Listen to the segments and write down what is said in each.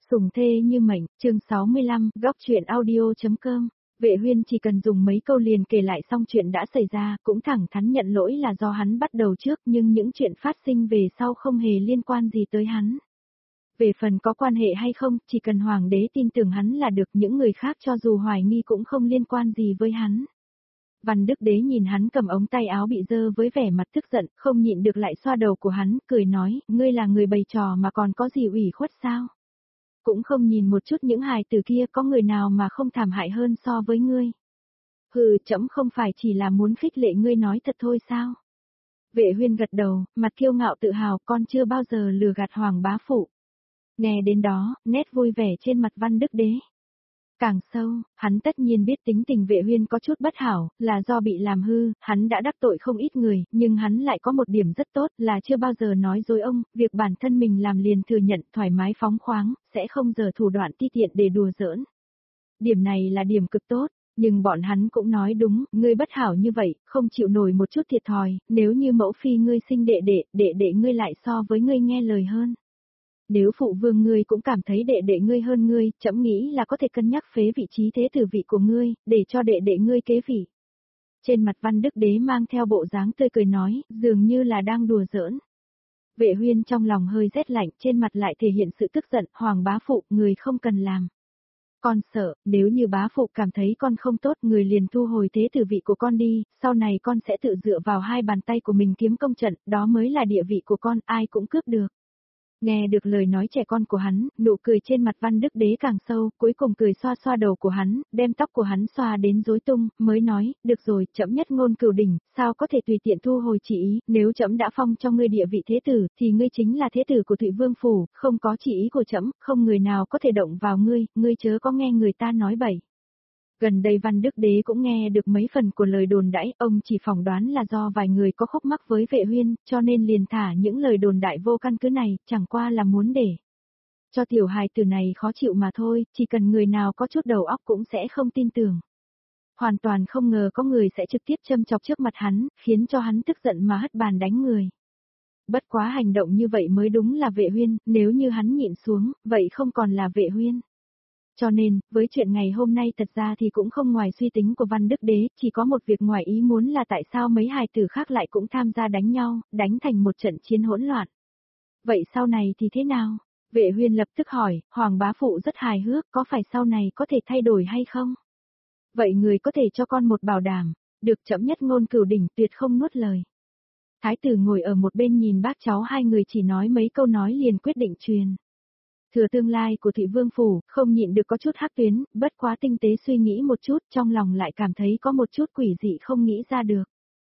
Sủng thê như mệnh, chương 65, góc chuyện audio.com. Vệ Huyên chỉ cần dùng mấy câu liền kể lại xong chuyện đã xảy ra, cũng thẳng thắn nhận lỗi là do hắn bắt đầu trước, nhưng những chuyện phát sinh về sau không hề liên quan gì tới hắn. Về phần có quan hệ hay không, chỉ cần hoàng đế tin tưởng hắn là được, những người khác cho dù hoài nghi cũng không liên quan gì với hắn. Văn Đức Đế nhìn hắn cầm ống tay áo bị dơ với vẻ mặt tức giận, không nhịn được lại xoa đầu của hắn, cười nói, ngươi là người bày trò mà còn có gì ủy khuất sao? Cũng không nhìn một chút những hài tử kia có người nào mà không thảm hại hơn so với ngươi. Hừ, trẫm không phải chỉ là muốn khích lệ ngươi nói thật thôi sao? Vệ Huyên gật đầu, mặt kiêu ngạo tự hào, con chưa bao giờ lừa gạt hoàng bá phụ. Nghe đến đó, nét vui vẻ trên mặt Văn Đức Đế càng sâu, hắn tất nhiên biết tính tình Vệ Huyên có chút bất hảo, là do bị làm hư, hắn đã đắc tội không ít người, nhưng hắn lại có một điểm rất tốt là chưa bao giờ nói dối ông, việc bản thân mình làm liền thừa nhận thoải mái phóng khoáng, sẽ không giở thủ đoạn ti tiện để đùa giỡn. Điểm này là điểm cực tốt, nhưng bọn hắn cũng nói đúng, ngươi bất hảo như vậy, không chịu nổi một chút thiệt thòi, nếu như mẫu phi ngươi sinh đệ đệ ngươi lại so với ngươi nghe lời hơn. Nếu phụ vương ngươi cũng cảm thấy đệ đệ ngươi hơn ngươi, trẫm nghĩ là có thể cân nhắc phế vị trí thế tử vị của ngươi, để cho đệ đệ ngươi kế vị. Trên mặt Văn Đức Đế mang theo bộ dáng tươi cười nói, dường như là đang đùa giỡn. Vệ Huyên trong lòng hơi rét lạnh, trên mặt lại thể hiện sự tức giận, hoàng bá phụ, người không cần làm. Con sợ, nếu như bá phụ cảm thấy con không tốt, người liền thu hồi thế tử vị của con đi, sau này con sẽ tự dựa vào hai bàn tay của mình kiếm công trận, đó mới là địa vị của con, ai cũng cướp được. Nghe được lời nói trẻ con của hắn, nụ cười trên mặt Văn Đức Đế càng sâu, cuối cùng cười xoa xoa đầu của hắn, đem tóc của hắn xoa đến rối tung, mới nói, được rồi, trẫm nhất ngôn cửu đỉnh, sao có thể tùy tiện thu hồi chỉ ý, nếu trẫm đã phong cho ngươi địa vị thế tử, thì ngươi chính là thế tử của Thụy Vương phủ, không có chỉ ý của trẫm, không người nào có thể động vào ngươi chớ có nghe người ta nói bậy. Gần đây Văn Đức Đế cũng nghe được mấy phần của lời đồn đãi, ông chỉ phỏng đoán là do vài người có khúc mắc với Vệ Huyên, cho nên liền thả những lời đồn đại vô căn cứ này, chẳng qua là muốn để cho tiểu hài tử này khó chịu mà thôi, chỉ cần người nào có chút đầu óc cũng sẽ không tin tưởng. Hoàn toàn không ngờ có người sẽ trực tiếp châm chọc trước mặt hắn, khiến cho hắn tức giận mà hất bàn đánh người. Bất quá hành động như vậy mới đúng là Vệ Huyên, nếu như hắn nhịn xuống, vậy không còn là Vệ Huyên. Cho nên, với chuyện ngày hôm nay thật ra thì cũng không ngoài suy tính của Văn Đức Đế, chỉ có một việc ngoài ý muốn là tại sao mấy hài tử khác lại cũng tham gia đánh nhau, đánh thành một trận chiến hỗn loạn. Vậy sau này thì thế nào? Vệ Huyên lập tức hỏi, hoàng bá phụ rất hài hước, có phải sau này có thể thay đổi hay không? Vậy người có thể cho con một bảo đảm, được trẫm nhất ngôn cửu đỉnh tuyệt không nuốt lời. Thái tử ngồi ở một bên nhìn bác cháu hai người chỉ nói mấy câu nói liền quyết định truyền thừa tương lai của Thụy Vương phủ, không nhịn được có chút hắc tuyến, bất quá tinh tế suy nghĩ một chút, trong lòng lại cảm thấy có một chút quỷ dị không nghĩ ra được.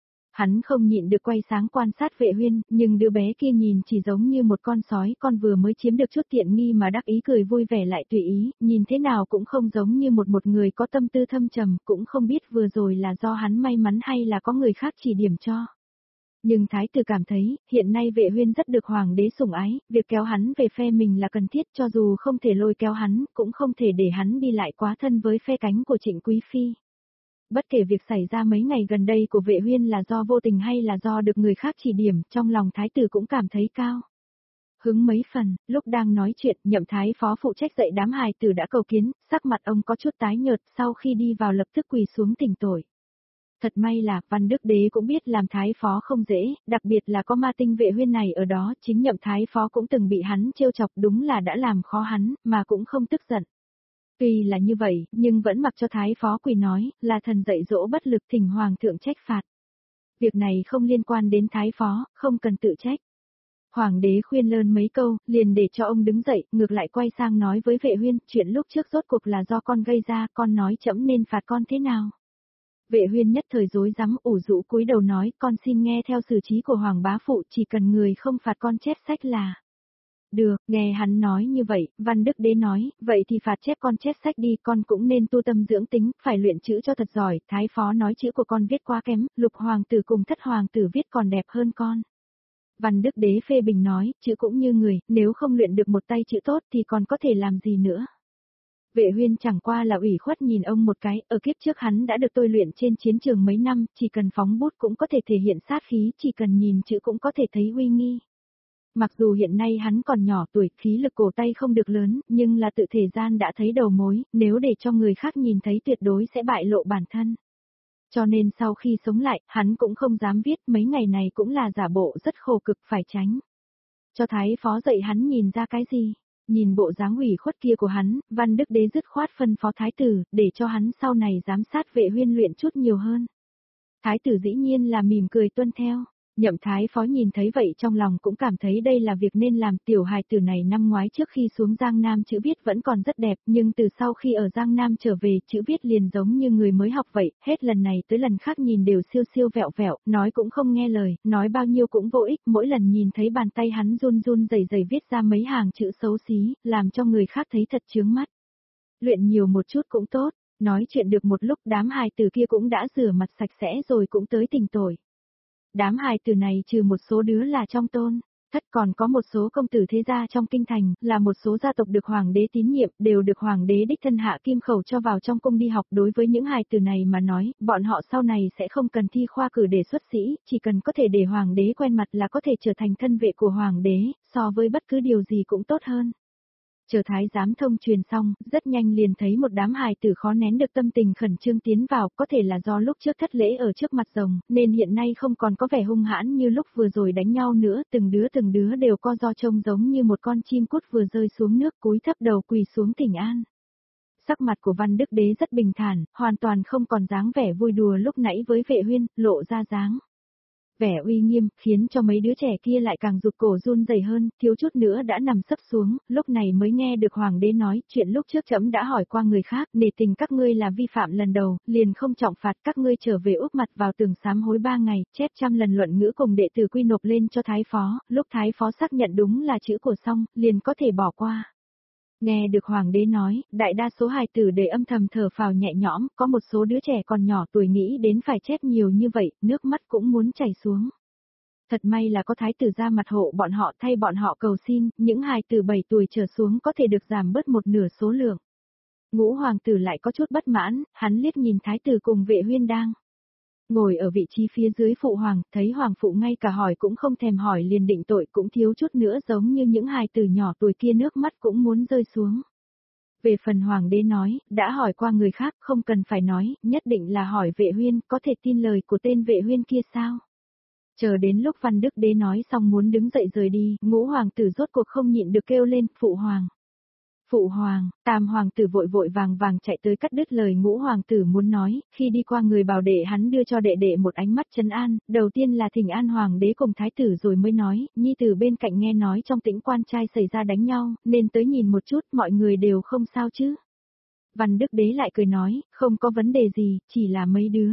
Hắn không nhịn được quay sáng quan sát Vệ Huyên, nhưng đứa bé kia nhìn chỉ giống như một con sói con vừa mới chiếm được chút tiện nghi mà đắc ý cười vui vẻ lại tùy ý, nhìn thế nào cũng không giống như một người có tâm tư thâm trầm, cũng không biết vừa rồi là do hắn may mắn hay là có người khác chỉ điểm cho. Nhưng Thái tử cảm thấy, hiện nay Vệ Huyên rất được hoàng đế sủng ái, việc kéo hắn về phe mình là cần thiết, cho dù không thể lôi kéo hắn, cũng không thể để hắn đi lại quá thân với phe cánh của Trịnh Quý Phi. Bất kể việc xảy ra mấy ngày gần đây của Vệ Huyên là do vô tình hay là do được người khác chỉ điểm, trong lòng Thái tử cũng cảm thấy cao hứng mấy phần. Lúc đang nói chuyện, Nhậm Thái phó phụ trách dạy đám hài tử đã cầu kiến, sắc mặt ông có chút tái nhợt, sau khi đi vào lập tức quỳ xuống thỉnh tội. Thật may là, Văn Đức Đế cũng biết làm thái phó không dễ, đặc biệt là có ma tinh Vệ Huyên này ở đó, chính Nhậm thái phó cũng từng bị hắn trêu chọc, đúng là đã làm khó hắn, mà cũng không tức giận. Tuy là như vậy, nhưng vẫn mặc cho thái phó quỳ nói, là thần dạy dỗ bất lực thỉnh hoàng thượng trách phạt. Việc này không liên quan đến thái phó, không cần tự trách. Hoàng đế khuyên lơn mấy câu, liền để cho ông đứng dậy, ngược lại quay sang nói với Vệ Huyên, chuyện lúc trước rốt cuộc là do con gây ra, con nói trẫm nên phạt con thế nào. Vệ Huyên nhất thời rối rắm ủ rũ cúi đầu nói, con xin nghe theo xử trí của hoàng bá phụ, chỉ cần người không phạt con chép sách là được. Nghe hắn nói như vậy, Văn Đức Đế nói, vậy thì phạt chép con chép sách đi, con cũng nên tu tâm dưỡng tính, phải luyện chữ cho thật giỏi. Thái phó nói chữ của con viết quá kém, Lục hoàng tử cùng Thất hoàng tử viết còn đẹp hơn con. Văn Đức Đế phê bình nói, chữ cũng như người, nếu không luyện được một tay chữ tốt thì còn có thể làm gì nữa. Vệ Huyên chẳng qua là ủy khuất nhìn ông một cái, ở kiếp trước hắn đã được tôi luyện trên chiến trường mấy năm, chỉ cần phóng bút cũng có thể thể hiện sát khí, chỉ cần nhìn chữ cũng có thể thấy uy nghi. Mặc dù hiện nay hắn còn nhỏ tuổi, khí lực cổ tay không được lớn, nhưng là tự thể gian đã thấy đầu mối, nếu để cho người khác nhìn thấy tuyệt đối sẽ bại lộ bản thân. Cho nên sau khi sống lại, hắn cũng không dám viết, mấy ngày này cũng là giả bộ rất khổ cực phải tránh. Cho thái phó dạy hắn nhìn ra cái gì? Nhìn bộ dáng ủy khuất kia của hắn, Văn Đức Đế dứt khoát phân phó thái tử, để cho hắn sau này giám sát Vệ Huyên luyện chút nhiều hơn. Thái tử dĩ nhiên là mỉm cười tuân theo. Nhậm thái phó nhìn thấy vậy trong lòng cũng cảm thấy đây là việc nên làm. Tiểu hài tử này năm ngoái trước khi xuống Giang Nam chữ viết vẫn còn rất đẹp, nhưng từ sau khi ở Giang Nam trở về chữ viết liền giống như người mới học vậy, hết lần này tới lần khác nhìn đều siêu siêu vẹo vẹo, nói cũng không nghe lời, nói bao nhiêu cũng vô ích, mỗi lần nhìn thấy bàn tay hắn run run rẩy rẩy viết ra mấy hàng chữ xấu xí, làm cho người khác thấy thật chướng mắt. Luyện nhiều một chút cũng tốt. Nói chuyện được một lúc đám hài tử kia cũng đã rửa mặt sạch sẽ rồi cũng tới tỉnh tội. Đám hài tử này trừ một số đứa là trong tôn, thất còn có một số công tử thế gia trong kinh thành, là một số gia tộc được hoàng đế tín nhiệm, đều được hoàng đế đích thân hạ kim khẩu cho vào trong cung đi học. Đối với những hài tử này mà nói, bọn họ sau này sẽ không cần thi khoa cử để xuất sĩ, chỉ cần có thể để hoàng đế quen mặt là có thể trở thành thân vệ của hoàng đế, so với bất cứ điều gì cũng tốt hơn. Chờ thái giám thông truyền xong, rất nhanh liền thấy một đám hài tử khó nén được tâm tình khẩn trương tiến vào, có thể là do lúc trước thất lễ ở trước mặt rồng, nên hiện nay không còn có vẻ hung hãn như lúc vừa rồi đánh nhau nữa, từng đứa đều co ro trông giống như một con chim cút vừa rơi xuống nước cúi thấp đầu quỳ xuống thỉnh an. Sắc mặt của Văn Đức Đế rất bình thản, hoàn toàn không còn dáng vẻ vui đùa lúc nãy với Vệ Huyên, lộ ra dáng vẻ uy nghiêm, khiến cho mấy đứa trẻ kia lại càng rụt cổ run rẩy hơn, thiếu chút nữa đã nằm sấp xuống, lúc này mới nghe được hoàng đế nói, chuyện lúc trước trẫm đã hỏi qua người khác, nể tình các ngươi là vi phạm lần đầu, liền không trọng phạt các ngươi trở về úp mặt vào tường sám hối 3 ngày, chép 100 lần luận ngữ cùng đệ tử quy nộp lên cho thái phó, lúc thái phó xác nhận đúng là chữ của xong, liền có thể bỏ qua. Nghe được hoàng đế nói, đại đa số hài tử để âm thầm thở phào nhẹ nhõm, có một số đứa trẻ còn nhỏ tuổi nghĩ đến phải chép nhiều như vậy, nước mắt cũng muốn chảy xuống. Thật may là có thái tử ra mặt hộ bọn họ thay bọn họ cầu xin, những hài tử 7 tuổi trở xuống có thể được giảm bớt một nửa số lượng. Ngũ hoàng tử lại có chút bất mãn, hắn liếc nhìn thái tử cùng Vệ Huyên đang ngồi ở vị trí phía dưới phụ hoàng, thấy hoàng phụ ngay cả hỏi cũng không thèm hỏi liền định tội, cũng thiếu chút nữa giống như những hài tử nhỏ tuổi kia nước mắt cũng muốn rơi xuống. Về phần hoàng đế nói, đã hỏi qua người khác không cần phải nói, nhất định là hỏi Vệ Huyên, có thể tin lời của tên Vệ Huyên kia sao? Chờ đến lúc Văn Đức Đế nói xong muốn đứng dậy rời đi, ngũ hoàng tử rốt cuộc không nhịn được kêu lên, phụ hoàng. Phụ hoàng, tam hoàng tử vội vội vàng vàng chạy tới cắt đứt lời ngũ hoàng tử muốn nói, khi đi qua người bảo đệ hắn đưa cho đệ đệ một ánh mắt trấn an, đầu tiên là thỉnh an hoàng đế cùng thái tử rồi mới nói, nhi tử bên cạnh nghe nói trong tĩnh quan trai xảy ra đánh nhau, nên tới nhìn một chút, mọi người đều không sao chứ. Văn Đức Đế lại cười nói, không có vấn đề gì, chỉ là mấy đứa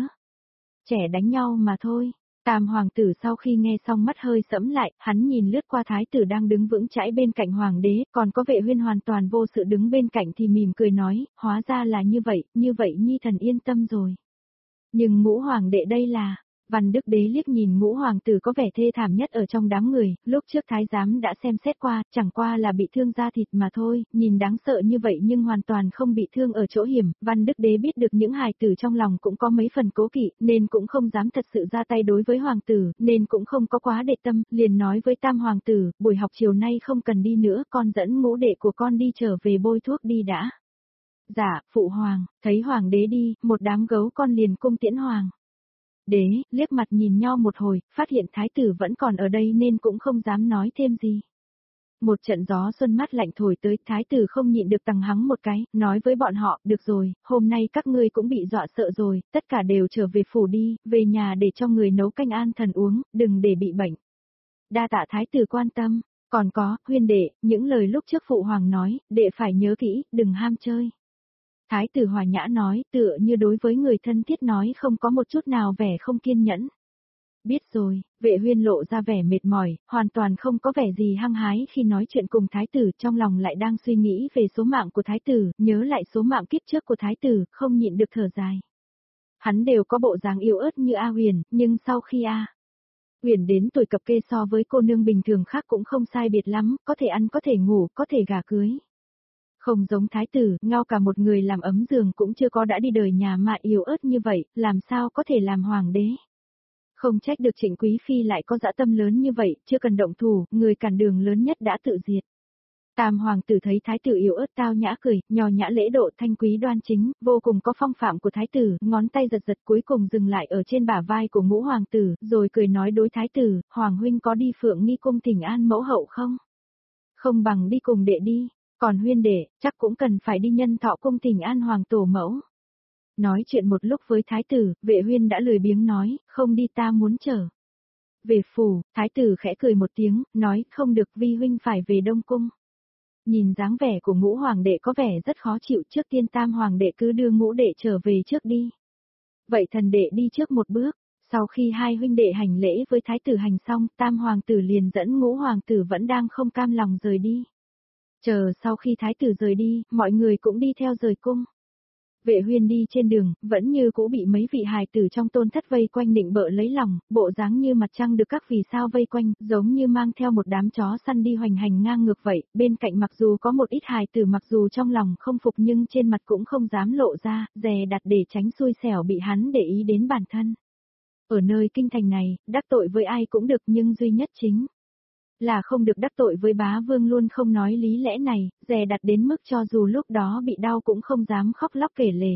trẻ đánh nhau mà thôi. Tam hoàng tử sau khi nghe xong mắt hơi sẫm lại, hắn nhìn lướt qua thái tử đang đứng vững chãi bên cạnh hoàng đế, còn có Vệ Huyên hoàn toàn vô sự đứng bên cạnh thì mỉm cười nói, hóa ra là như vậy nhi thần yên tâm rồi. Nhưng ngũ hoàng đệ đây là, Văn Đức Đế liếc nhìn ngũ hoàng tử có vẻ thê thảm nhất ở trong đám người, lúc trước thái giám đã xem xét qua, chẳng qua là bị thương da thịt mà thôi, nhìn đáng sợ như vậy nhưng hoàn toàn không bị thương ở chỗ hiểm. Văn Đức Đế biết được những hài tử trong lòng cũng có mấy phần cố kỵ, nên cũng không dám thật sự ra tay đối với hoàng tử, nên cũng không có quá để tâm, liền nói với tam hoàng tử, buổi học chiều nay không cần đi nữa, con dẫn ngũ đệ của con đi trở về bôi thuốc đi đã. Dạ, phụ hoàng, thấy hoàng đế đi, một đám gấu con liền cung tiễn hoàng đế, liếc mặt nhìn nhau một hồi, phát hiện thái tử vẫn còn ở đây nên cũng không dám nói thêm gì. Một trận gió xuân mát lạnh thổi tới, thái tử không nhịn được tằng hắng một cái, nói với bọn họ, được rồi, hôm nay các ngươi cũng bị dọa sợ rồi, tất cả đều trở về phủ đi, về nhà để cho người nấu canh an thần uống, đừng để bị bệnh. Đa tạ thái tử quan tâm, còn có, Huyên đệ, những lời lúc trước phụ hoàng nói, đệ phải nhớ kỹ, đừng ham chơi. Thái tử hòa nhã nói, tựa như đối với người thân thiết nói không có một chút nào vẻ không kiên nhẫn. Biết rồi, Vệ Huyên lộ ra vẻ mệt mỏi, hoàn toàn không có vẻ gì hăng hái khi nói chuyện cùng thái tử, trong lòng lại đang suy nghĩ về số mạng của thái tử, nhớ lại số mạng kiếp trước của thái tử, không nhịn được thở dài. Hắn đều có bộ dáng yếu ớt như A Huyền, nhưng sau khi A Huyền đến tuổi cập kê so với cô nương bình thường khác cũng không sai biệt lắm, có thể ăn có thể ngủ, có thể gả cưới. Không giống thái tử, ngao cả một người làm ấm giường cũng chưa có đã đi đời nhà mà yếu ớt như vậy, làm sao có thể làm hoàng đế. Không trách được Trịnh Quý Phi lại có dã tâm lớn như vậy, chưa cần động thủ, người cản đường lớn nhất đã tự diệt. Tam hoàng tử thấy thái tử yếu ớt tao nhã cười, nho nhã lễ độ thanh quý đoan chính, vô cùng có phong phạm của thái tử, ngón tay giật giật cuối cùng dừng lại ở trên bả vai của ngũ hoàng tử, rồi cười nói đối thái tử, hoàng huynh có đi Phượng Nghi cung thỉnh an mẫu hậu không? Không bằng đi cùng đệ đi, còn huyên đệ, chắc cũng cần phải đi Nhân Thọ cung thỉnh an hoàng tổ mẫu. Nói chuyện một lúc với thái tử, Vệ Huyên đã lười biếng nói, không đi ta muốn chờ. Về phủ, thái tử khẽ cười một tiếng, nói, không được vi huynh phải về Đông cung. Nhìn dáng vẻ của ngũ hoàng đệ có vẻ rất khó chịu, trước tiên tam hoàng đệ cứ đưa ngũ đệ trở về trước đi. Vậy thần đệ đi trước một bước, sau khi hai huynh đệ hành lễ với thái tử hành xong, tam hoàng tử liền dẫn ngũ hoàng tử vẫn đang không cam lòng rời đi. Chờ sau khi thái tử rời đi, mọi người cũng đi theo rời cung. Vệ Huyên đi trên đường, vẫn như cũ bị mấy vị hài tử trong tôn thất vây quanh nịnh bợ lấy lòng, bộ dáng như mặt trăng được các vì sao vây quanh, giống như mang theo một đám chó săn đi hoành hành ngang ngược vậy, bên cạnh mặc dù có một ít hài tử mặc dù trong lòng không phục nhưng trên mặt cũng không dám lộ ra, dè đặt để tránh xui xẻo bị hắn để ý đến bản thân. Ở nơi kinh thành này, đắc tội với ai cũng được nhưng duy nhất chính là không được đắc tội với bá vương luôn không nói lý lẽ này, dè đặt đến mức cho dù lúc đó bị đau cũng không dám khóc lóc kể lể.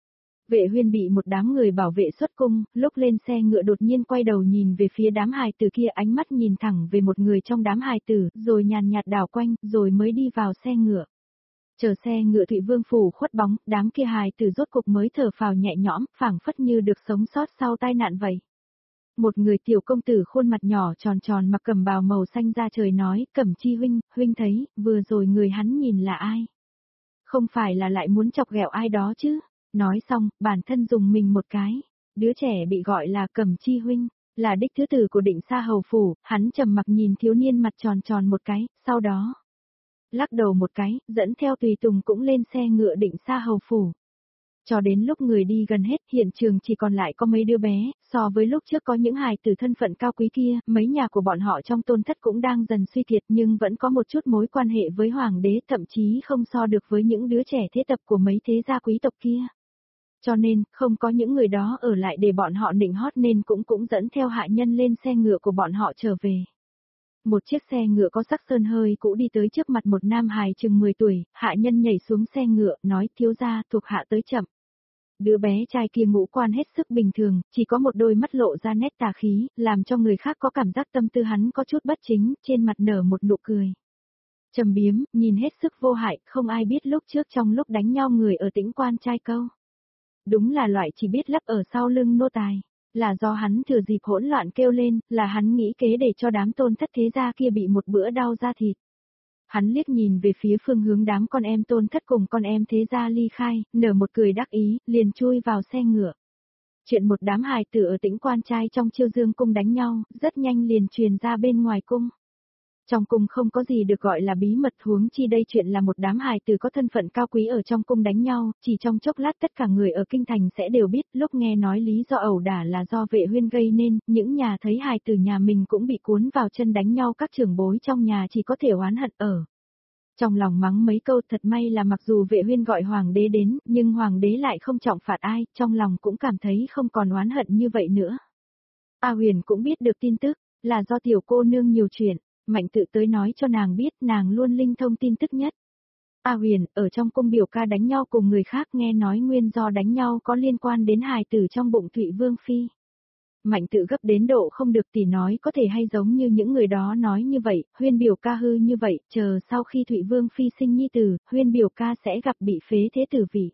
Vệ Huyên bị một đám người bảo vệ xuất cung, lúc lên xe ngựa đột nhiên quay đầu nhìn về phía đám hài tử kia, ánh mắt nhìn thẳng về một người trong đám hài tử, rồi nhàn nhạt đảo quanh, rồi mới đi vào xe ngựa. Chờ xe ngựa Thụy Vương phủ khuất bóng, đám kia hài tử rốt cục mới thở phào nhẹ nhõm, phảng phất như được sống sót sau tai nạn vậy. Một người tiểu công tử khuôn mặt nhỏ tròn tròn mặc cẩm bào màu xanh da trời nói, Cẩm Chi huynh, huynh thấy, vừa rồi người hắn nhìn là ai? Không phải là lại muốn chọc ghẹo ai đó chứ? Nói xong, bản thân dùng mình một cái. Đứa trẻ bị gọi là Cẩm Chi huynh, là đích thứ tử của Định Sa hầu phủ, hắn trầm mặc nhìn thiếu niên mặt tròn tròn một cái, sau đó lắc đầu một cái, dẫn theo tùy tùng cũng lên xe ngựa Định Sa hầu phủ. Cho đến lúc người đi gần hết, hiện trường chỉ còn lại có mấy đứa bé, so với lúc trước có những hài tử thân phận cao quý kia, mấy nhà của bọn họ trong tôn thất cũng đang dần suy kiệt nhưng vẫn có một chút mối quan hệ với hoàng đế, thậm chí không so được với những đứa trẻ thế tập của mấy thế gia quý tộc kia. Cho nên, không có những người đó ở lại để bọn họ nịnh hót nên cũng dẫn theo hạ nhân lên xe ngựa của bọn họ trở về. Một chiếc xe ngựa có sắc sơn hơi cũ đi tới trước mặt một nam hài chừng 10 tuổi, hạ nhân nhảy xuống xe ngựa, nói thiếu gia thuộc hạ tới chậm. Đứa bé trai kia ngũ quan hết sức bình thường, chỉ có một đôi mắt lộ ra nét tà khí, làm cho người khác có cảm giác tâm tư hắn có chút bất chính, trên mặt nở một nụ cười trầm biếm, nhìn hết sức vô hại, không ai biết lúc trước trong lúc đánh nhau người ở Tĩnh Quan trai câu. Đúng là loại chỉ biết lấp ở sau lưng nô tài. Là do hắn thừa dịp hỗn loạn kêu lên, là hắn nghĩ kế để cho đám tôn thất thế gia kia bị một bữa đau da thịt. Hắn liếc nhìn về phía phương hướng đám con em tôn thất cùng con em thế gia ly khai, nở một cười đắc ý, liền chui vào xe ngựa. Chuyện một đám hài tử ở Tĩnh Quan trai trong Chiêu Dương cung đánh nhau, rất nhanh liền truyền ra bên ngoài cung. Trong cung không có gì được gọi là bí mật, huống chi đây chuyện là một đám hài tử có thân phận cao quý ở trong cung đánh nhau, chỉ trong chốc lát tất cả người ở kinh thành sẽ đều biết. Lúc nghe nói lý do ẩu đả là do Vệ Huyên gây nên, những nhà thấy hài tử nhà mình cũng bị cuốn vào chân đánh nhau, các trưởng bối trong nhà chỉ có thể oán hận ở trong lòng mắng mấy câu. Thật may là mặc dù Vệ Huyên gọi hoàng đế đến, nhưng hoàng đế lại không trọng phạt ai, trong lòng cũng cảm thấy không còn oán hận như vậy nữa. A Huyền cũng biết được tin tức, là do tiểu cô nương nhiều chuyện. Mạnh Tự tới nói cho nàng biết, nàng luôn linh thông tin tức nhất. A Huyền, ở trong cung biểu ca đánh nhau cùng người khác, nghe nói nguyên do đánh nhau có liên quan đến hài tử trong bụng Thụy Vương Phi. Mạnh Tự gấp đến độ không được tỉ nói có thể hay giống như những người đó nói như vậy, Huyên biểu ca hư như vậy, chờ sau khi Thụy Vương Phi sinh nhi tử, Huyên biểu ca sẽ gặp bị phế thế tử vị.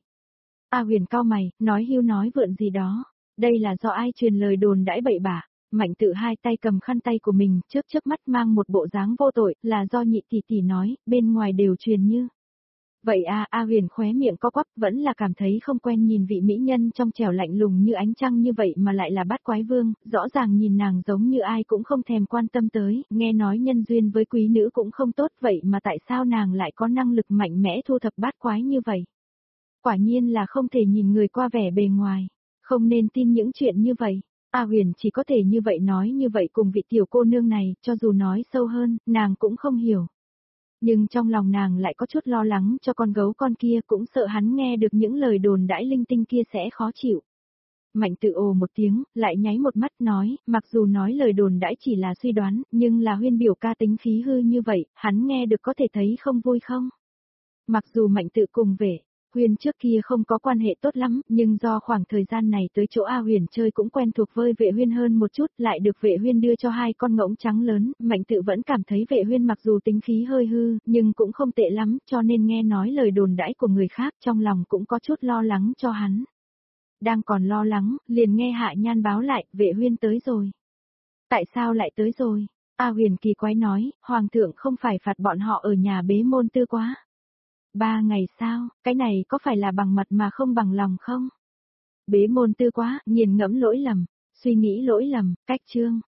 A Huyền cau mày, nói hưu nói vượn gì đó, đây là do ai truyền lời đồn đãi bậy bạ. Mạnh Tự hai tay cầm khăn tay của mình, trước mắt mang một bộ dáng vô tội, là do nhị tỷ tỷ nói, bên ngoài đều truyền như. Vậy à, A Huyền khóe miệng co quắp, vẫn là cảm thấy không quen nhìn vị mỹ nhân trong trẻo lạnh lùng như ánh trăng như vậy mà lại là Bát Quái Vương, rõ ràng nhìn nàng giống như ai cũng không thèm quan tâm tới, nghe nói nhân duyên với quý nữ cũng không tốt, vậy mà tại sao nàng lại có năng lực mạnh mẽ thu thập bát quái như vậy? Quả nhiên là không thể nhìn người qua vẻ bề ngoài, không nên tin những chuyện như vậy. A Huyền chỉ có thể như vậy nói như vậy cùng vị tiểu cô nương này, cho dù nói sâu hơn, nàng cũng không hiểu. Nhưng trong lòng nàng lại có chút lo lắng cho con gấu con kia, cũng sợ hắn nghe được những lời đồn đãi linh tinh kia sẽ khó chịu. Mạnh tự ồ một tiếng, lại nháy một mắt nói, mặc dù nói lời đồn đãi chỉ là suy đoán, nhưng là Huyên biểu ca tính khí hư như vậy, hắn nghe được có thể thấy không vui không? Mặc dù Mạnh tự cùng Vệ Huyên trước kia không có quan hệ tốt lắm, nhưng do khoảng thời gian này tới chỗ A Huyền chơi cũng quen thuộc với Vệ Huyên hơn một chút, lại được Vệ Huyên đưa cho hai con ngỗng trắng lớn, Mạnh tự vẫn cảm thấy Vệ Huyên mặc dù tính khí hơi hư, nhưng cũng không tệ lắm, cho nên nghe nói lời đồn đãi của người khác trong lòng cũng có chút lo lắng cho hắn. Đang còn lo lắng, liền nghe Hạ Nhan báo lại, Vệ Huyên tới rồi. Tại sao lại tới rồi? A Huyền kỳ quái nói, Hoàng thượng không phải phạt bọn họ ở nhà bế môn tư quá. 3 ngày sao, cái này có phải là bằng mặt mà không bằng lòng không? Bế môn tư quá, nghiền ngẫm lỗi lầm, suy nghĩ lỗi lầm, cách chương.